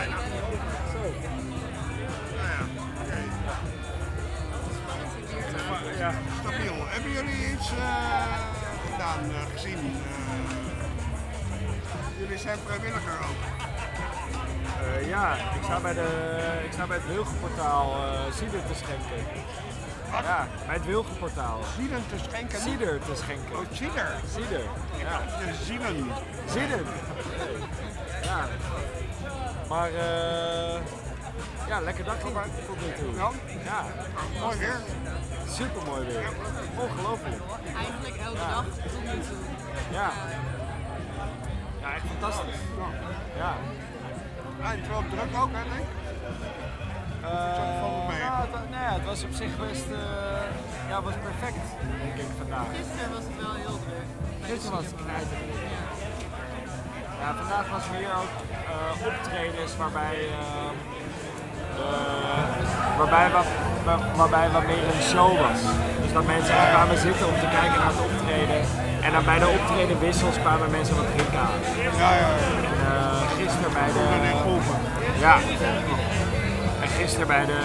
bijna. Zo. Nou ja, oké. Ja. Stabiel. Hebben jullie iets gedaan, gezien? Jullie zijn vrijwilliger ook. Ja, ik sta bij het Wilgenportaal cider te schenken. Wat? Ja, bij het Wilgenportaal. Zielen te schenken? Cider te schenken. Oh, cider. Cider. Ja. De zielen. Cider. Ja. Maar ja, lekker dagje tot nu toe. Ja? Ja, Mooi weer. super mooi weer. Ongelooflijk. Eigenlijk elke dag tot nu toe. Ja. Ja, echt fantastisch. Ja. Ja, het is wel druk ook, hè, denk ik? Het was op zich best was perfect, denk ik, vandaag. Gisteren was het wel heel druk. Gisteren was het knijterdruk. Ja, vandaag was er hier ook optredens waarbij wat meer een show was. Dus dat mensen echt kwamen zitten om te kijken naar het optreden. En dan bij de optredenwissels kwamen mensen wat drinken aan. Ja. En gisteren bij de... Ja. En gisteren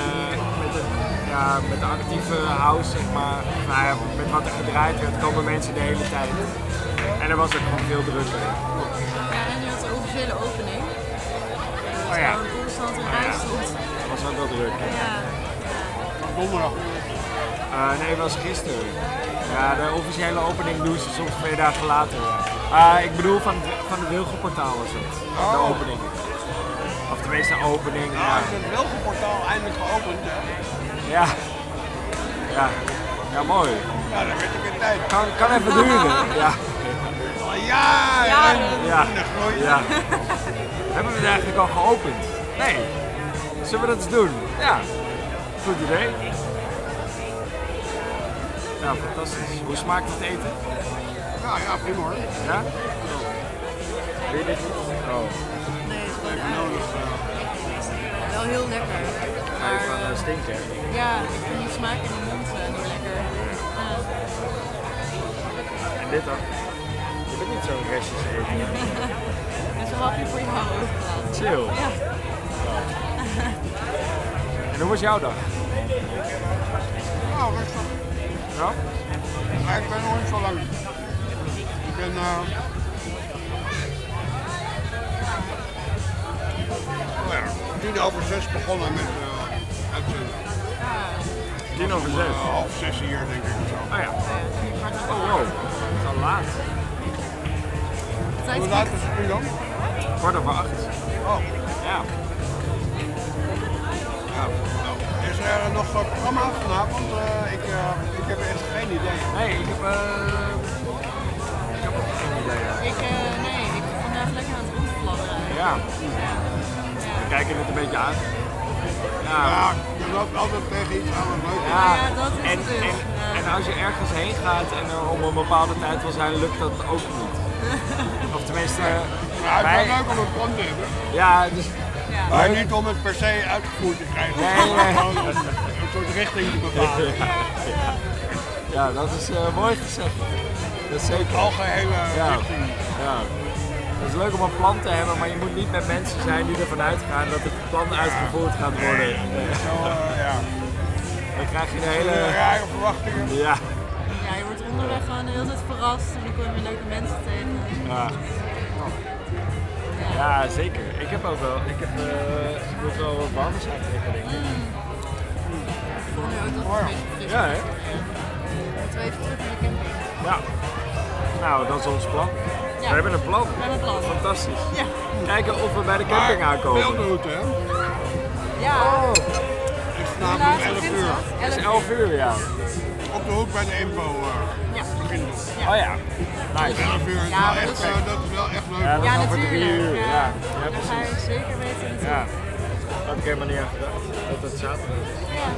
met de actieve house, zeg maar, met wat er gedraaid werd, komen mensen de hele tijd. En er was ook gewoon veel drukker. Ja, en nu had de officiële opening. Oh ja. Een constant in rij stond. Dat was ook wel druk. Ja. Donderdag. Nee, het was gisteren. Ja, de officiële opening doen ze soms 2 dagen later. Ik bedoel van de Wilgenportaal was het. De opening. Of tenminste de opening. Nou, is het Wilgenportaal eindelijk geopend, hè? Ja. Ja. Ja, mooi. Ja, dat werd ik in tijd. Kan even duren. Ja. Ja. Ja. Hebben we het eigenlijk al geopend? Nee. Zullen we dat eens doen? Ja. Goed idee. Ja, fantastisch. Hoe smaakt het eten? Ja, prima hoor. Ja? Weet je dit niet? Oh. Nee, het is Even nodig. wel heel lekker. Ga je van stinken? Ja, ik vind die smaak in de mond niet lekker. Ja. En dit dan? Je bent niet zo'n restjes eten. Dat is een hapje voor je handen. Chill. Ja. En hoe was jouw dag? Nou, rustig. Ja? Maar ik ben nog niet zo lang. Ik ben... Oh ja, 5:10 begonnen met uitzenden. 5:50. 5:30 hier, denk ik. Of zo. Oh ja. Oh wow. Het is al laat. Hoe laat is het nu dan? 8:15. Oh. Ja. Is er nog een programma vanavond? Ik heb echt geen idee. Nee, ik heb ook geen idee. Ik ben vandaag lekker aan het rondfladderen. Ja. Ja. We kijken het een beetje aan. Ja. Ja, je loopt altijd tegen iets aan wat leuk is. Ja, Ja, dat is en, het dus. en, Ja. en als je ergens heen gaat en er om een bepaalde tijd wil zijn, lukt dat ook niet. Of tenminste, Maar het is wij... wel leuk om een plan te hebben. Ja, dus... Ja. Maar niet om het per se uitgevoerd te krijgen. Nee. Gewoon om een soort richting te bepalen. Ja, dat is mooi gezegd. Dat is zeker. Algehele Ja. richting. Ja. Het is leuk om een plan te hebben, maar je moet niet met mensen zijn die ervan uitgaan dat het plan uitgevoerd gaat worden. Zo, ja. Dan krijg je de hele... Rare verwachtingen. Ja. Ja, je wordt onderweg gewoon de hele tijd verrast en dan kom je weer leuke mensen tegen. Ja. Ja, zeker. Ik heb ook wel. Ik moet wel wat warmers aantrekken, denk ik. Ik voel nu ook dat het een beetje fris Ja, hè? Moeten we even terug naar de camping. Ja. Nou, dat is ons plan. Ja. We hebben een plan. We hebben een plan. Fantastisch. Ja. Kijken of we bij de camping aankomen. Beeldroute, hè? Ja. Oh, Is Hoe vanavond laat 11 begint uur. dat? het is 11 uur, ja. Op de hoek bij de Info Ja. beginnen. Oh ja. Nice. 11 uur is Ja, wel dat echt, is- dat is wel echt leuk. Ja, dat is Ja, over 3 natuurlijk. uur. Ja, ja Daar ga je precies. zeker weten naartoe. Ja. Daar had ik helemaal niet aan gedacht. Dat het zaterdag is. Ja.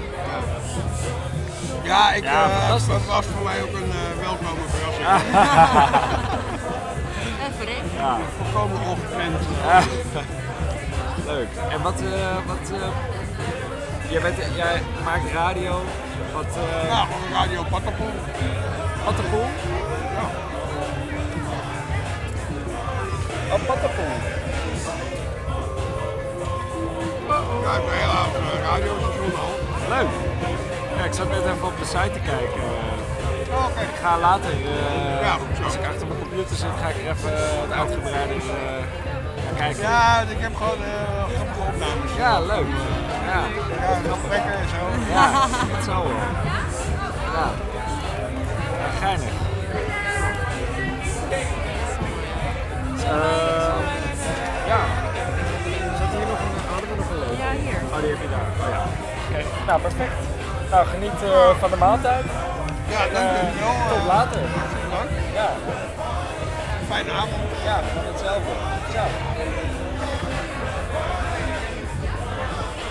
Ja, fantastisch. dat was voor mij ook een welkome verrassing. En verrekt. Ja. Volkomen ongekend. Leuk. En jij maakt radio. Ja, Radio Pattenpoel. Pattenpoel? Ja. Oh, Pattenpoel. heb een heel oud radiostation al. Leuk. Ja, ik zat net even op de site te kijken. Oh, oké. Ik ga later, Ja, als ik achter mijn computer zit, ga ik er even wat uitgebreider naar kijken. Ja, ik heb gewoon grappige opnames. Ja, leuk. Ja, Ja, gesprekken en zo. ja dat zou wel. Ja. Ja, geinig. Ja. Zat hier nog een, hadden we nog een leuk? Ja, hier. Oh, die heb je daar. Oh, ja. Oké, nou perfect. Nou, geniet van de maaltijd. Ja, dankjewel. Tot later. Dank. Ja. Fijne avond. Ja, hetzelfde. Ciao.